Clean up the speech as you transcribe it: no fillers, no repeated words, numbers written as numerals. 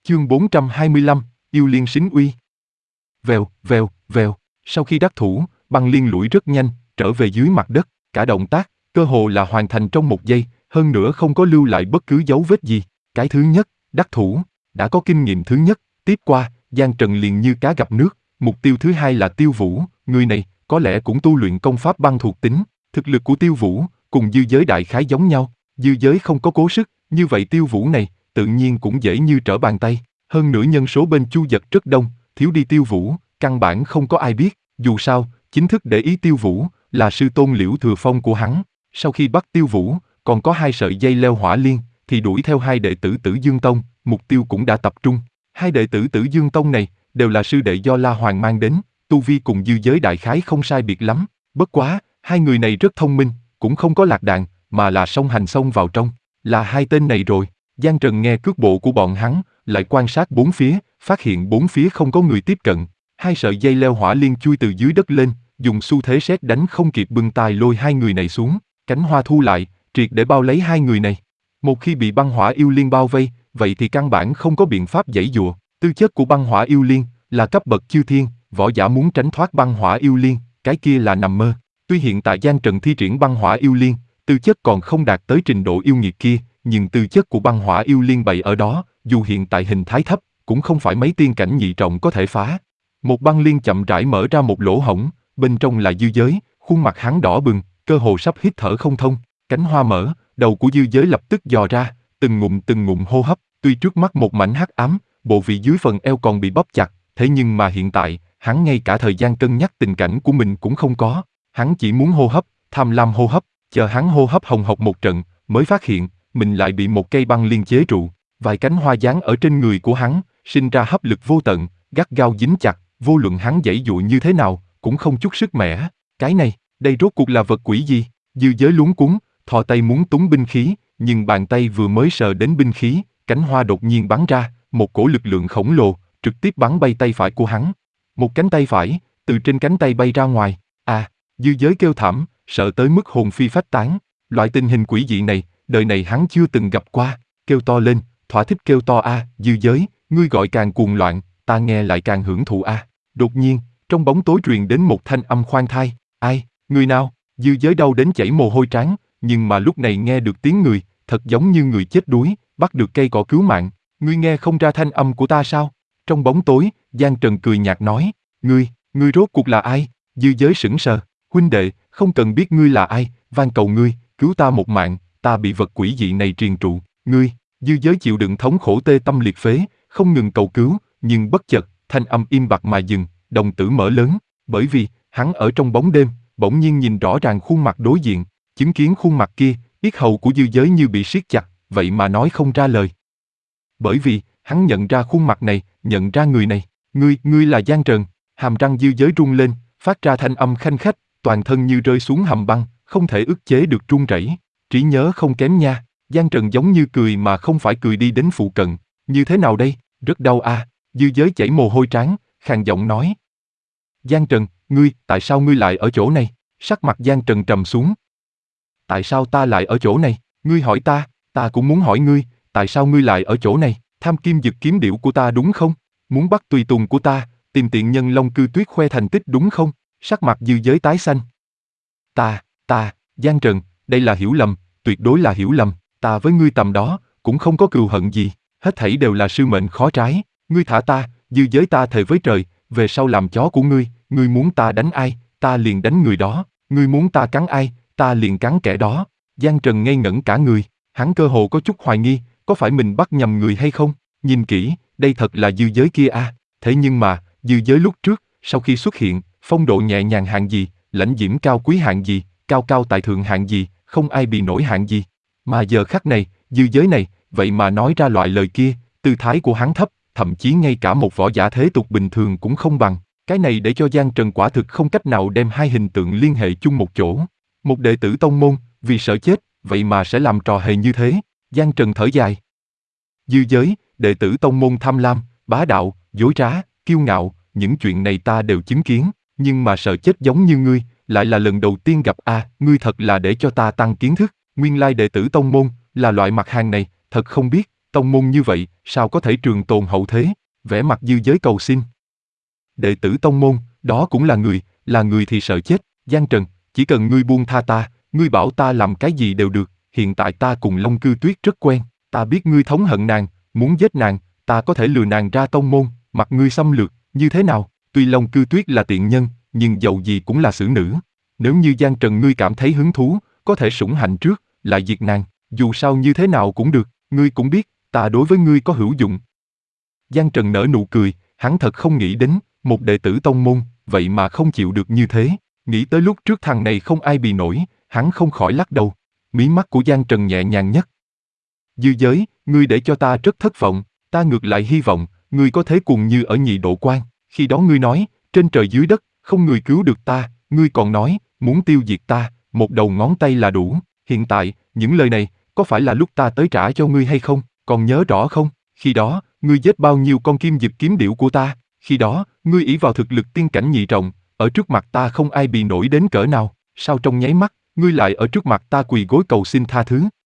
Chương 425, Yêu Liên Sính Uy. Vèo, vèo, vèo, sau khi đắc thủ, băng liên lủi rất nhanh, trở về dưới mặt đất, cả động tác, cơ hồ là hoàn thành trong 1 giây, hơn nữa không có lưu lại bất cứ dấu vết gì. Cái thứ nhất, đắc thủ, đã có kinh nghiệm thứ nhất, tiếp qua, Giang Trần liền như cá gặp nước, mục tiêu thứ hai là Tiêu Vũ, người này, có lẽ cũng tu luyện công pháp băng thuộc tính, thực lực của Tiêu Vũ, cùng Dư Giới đại khái giống nhau, Dư Giới không có cố sức, như vậy Tiêu Vũ này, tự nhiên cũng dễ như trở bàn tay, hơn nữa nhân số bên Chu Dật rất đông, thiếu đi Tiêu Vũ, căn bản không có ai biết, dù sao, chính thức để ý Tiêu Vũ, là sư tôn Liễu Thừa Phong của hắn, sau khi bắt Tiêu Vũ, còn có 2 sợi dây leo hỏa liên, thì đuổi theo 2 đệ tử Tử Dương Tông, mục tiêu cũng đã tập trung, 2 đệ tử Tử Dương Tông này, đều là sư đệ do La Hoàng mang đến, tu vi cùng Dư Giới đại khái không sai biệt lắm, bất quá, 2 người này rất thông minh, cũng không có lạc đàn, mà là song hành xông vào trong, là 2 tên này rồi. Giang Trần nghe cước bộ của bọn hắn, lại quan sát 4 phía, phát hiện 4 phía không có người tiếp cận. 2 sợi dây leo hỏa liên chui từ dưới đất lên, dùng xu thế sét đánh không kịp bưng tay lôi 2 người này xuống, cánh hoa thu lại, triệt để bao lấy 2 người này. Một khi bị băng hỏa yêu liên bao vây, vậy thì căn bản không có biện pháp giãy giụa. Tư chất của băng hỏa yêu liên là cấp bậc chư thiên, võ giả muốn tránh thoát băng hỏa yêu liên, cái kia là nằm mơ. Tuy hiện tại Giang Trần thi triển băng hỏa yêu liên, tư chất còn không đạt tới trình độ yêu nghiệt kia, nhưng tư chất của băng hỏa yêu liên bày ở đó, dù hiện tại hình thái thấp, cũng không phải mấy tiên cảnh nhị trọng có thể phá. Một băng liên chậm rãi mở ra một lỗ hổng, bên trong là Dư Giới, khuôn mặt hắn đỏ bừng, cơ hồ sắp hít thở không thông, cánh hoa mở, đầu của Dư Giới lập tức dò ra, từng ngụm hô hấp, tuy trước mắt một mảnh hắc ám, bộ vị dưới phần eo còn bị bóp chặt, thế nhưng mà hiện tại, hắn ngay cả thời gian cân nhắc tình cảnh của mình cũng không có, hắn chỉ muốn hô hấp, tham lam hô hấp, chờ hắn hô hấp hồng hộc một trận, mới phát hiện, mình lại bị một cây băng liên chế trụ, vài cánh hoa dán ở trên người của hắn, sinh ra hấp lực vô tận, gắt gao dính chặt, vô luận hắn giãy giụa như thế nào, cũng không chút sức mẻ. Cái này, đây rốt cuộc là vật quỷ gì? Dư Giới luống cuống, thò tay muốn túng binh khí, nhưng bàn tay vừa mới sờ đến binh khí, cánh hoa đột nhiên bắn ra, một cổ lực lượng khổng lồ, trực tiếp bắn bay tay phải của hắn. Một cánh tay phải, từ trên cánh tay bay ra ngoài. Dư Giới kêu thảm, sợ tới mức hồn phi phách tán. Loại tình hình quỷ dị này, đời này hắn chưa từng gặp qua, kêu to lên, thỏa thích kêu to Dư Giới, ngươi gọi càng cuồng loạn, ta nghe lại càng hưởng thụ Đột nhiên, trong bóng tối truyền đến một thanh âm khoan thai, ai, người nào? Dư Giới đau đến chảy mồ hôi trán, nhưng mà lúc này nghe được tiếng người, thật giống như người chết đuối, bắt được cây cỏ cứu mạng, ngươi nghe không ra thanh âm của ta sao? Trong bóng tối, Giang Trần cười nhạt nói, ngươi rốt cuộc là ai? Dư Giới sững sờ, huynh đệ, không cần biết ngươi là ai, van cầu ngươi, cứu ta một mạng, ta bị vật quỷ dị này triền trụ, ngươi. Dư Giới chịu đựng thống khổ tê tâm liệt phế, không ngừng cầu cứu, nhưng bất chợt, thanh âm im bặt mà dừng, đồng tử mở lớn, bởi vì, hắn ở trong bóng đêm, bỗng nhiên nhìn rõ ràng khuôn mặt đối diện, chứng kiến khuôn mặt kia, yết hầu của Dư Giới như bị siết chặt, vậy mà nói không ra lời. Bởi vì, hắn nhận ra khuôn mặt này, nhận ra người này, ngươi là Giang Trần, hàm răng Dư Giới rung lên, phát ra thanh âm khanh khách, toàn thân như rơi xuống hầm băng, không thể ức chế được run rẩy. Trí nhớ không kém nha. Giang Trần giống như cười mà không phải cười đi đến phụ cận, như thế nào đây, rất đau Dư Giới chảy mồ hôi trán, khàn giọng nói. Giang Trần, tại sao ngươi lại ở chỗ này? Sắc mặt Giang Trần trầm xuống. Tại sao ta lại ở chỗ này? Ngươi hỏi ta cũng muốn hỏi ngươi, tại sao ngươi lại ở chỗ này? Tham kim dực kiếm điểu của ta đúng không? Muốn bắt tùy tùng của ta, tìm tiện nhân Long Cư Tuyết khoe thành tích đúng không? Sắc mặt Dư Giới tái xanh. Giang Trần, đây là hiểu lầm, tuyệt đối là hiểu lầm, ta với ngươi tầm đó, cũng không có cừu hận gì, hết thảy đều là sư mệnh khó trái, ngươi thả ta, Dư Giới ta thề với trời, về sau làm chó của ngươi muốn ta đánh ai, ta liền đánh người đó, ngươi muốn ta cắn ai, ta liền cắn kẻ đó. Giang Trần ngây ngẩn cả người, hắn cơ hồ có chút hoài nghi, có phải mình bắt nhầm người hay không, nhìn kỹ, đây thật là Dư Giới kia thế nhưng mà, Dư Giới lúc trước, sau khi xuất hiện, phong độ nhẹ nhàng hạng gì, lãnh diễm cao quý hạng gì, cao cao tại thượng hạng gì, không ai bị nổi hạng gì. Mà giờ khắc này, Dư Giới này, vậy mà nói ra loại lời kia, tư thái của hắn thấp, thậm chí ngay cả một võ giả thế tục bình thường cũng không bằng. Cái này để cho Giang Trần quả thực không cách nào đem 2 hình tượng liên hệ chung một chỗ. Một đệ tử tông môn, vì sợ chết, vậy mà sẽ làm trò hề như thế. Giang Trần thở dài. Dư Giới, đệ tử tông môn tham lam, bá đạo, dối trá, kiêu ngạo, những chuyện này ta đều chứng kiến, nhưng mà sợ chết giống như ngươi, lại là lần đầu tiên gặp ngươi thật là để cho ta tăng kiến thức, nguyên lai đệ tử tông môn, là loại mặt hàng này, thật không biết, tông môn như vậy, sao có thể trường tồn hậu thế? Vẻ mặt Dư Giới cầu xin. Đệ tử tông môn, đó cũng là người thì sợ chết. Giang Trần, chỉ cần ngươi buông tha ta, ngươi bảo ta làm cái gì đều được, hiện tại ta cùng Long Cư Tuyết rất quen, ta biết ngươi thống hận nàng, muốn giết nàng, ta có thể lừa nàng ra tông môn, mặc ngươi xâm lược, như thế nào? Tuy Long Cư Tuyết là tiện nhân, nhưng dầu gì cũng là xử nữ. Nếu như Giang Trần ngươi cảm thấy hứng thú, có thể sủng hạnh trước, lại diệt nàng, dù sao như thế nào cũng được, ngươi cũng biết, ta đối với ngươi có hữu dụng. Giang Trần nở nụ cười, hắn thật không nghĩ đến, một đệ tử tông môn, vậy mà không chịu được như thế. Nghĩ tới lúc trước thằng này không ai bì nổi, hắn không khỏi lắc đầu. Mí mắt của Giang Trần nhẹ nhàng nhất. Dư Giới, ngươi để cho ta rất thất vọng, ta ngược lại hy vọng, ngươi có thế cùng như ở Nhị Độ Quan. Khi đó ngươi nói, trên trời dưới đất, không người cứu được ta, ngươi còn nói, muốn tiêu diệt ta, một đầu ngón tay là đủ. Hiện tại, những lời này, có phải là lúc ta tới trả cho ngươi hay không, còn nhớ rõ không? Khi đó, ngươi giết bao nhiêu con kim diệp kiếm điểu của ta, khi đó, ngươi ỷ vào thực lực tiên cảnh nhị trọng, ở trước mặt ta không ai bị nổi đến cỡ nào, sao trong nháy mắt, ngươi lại ở trước mặt ta quỳ gối cầu xin tha thứ,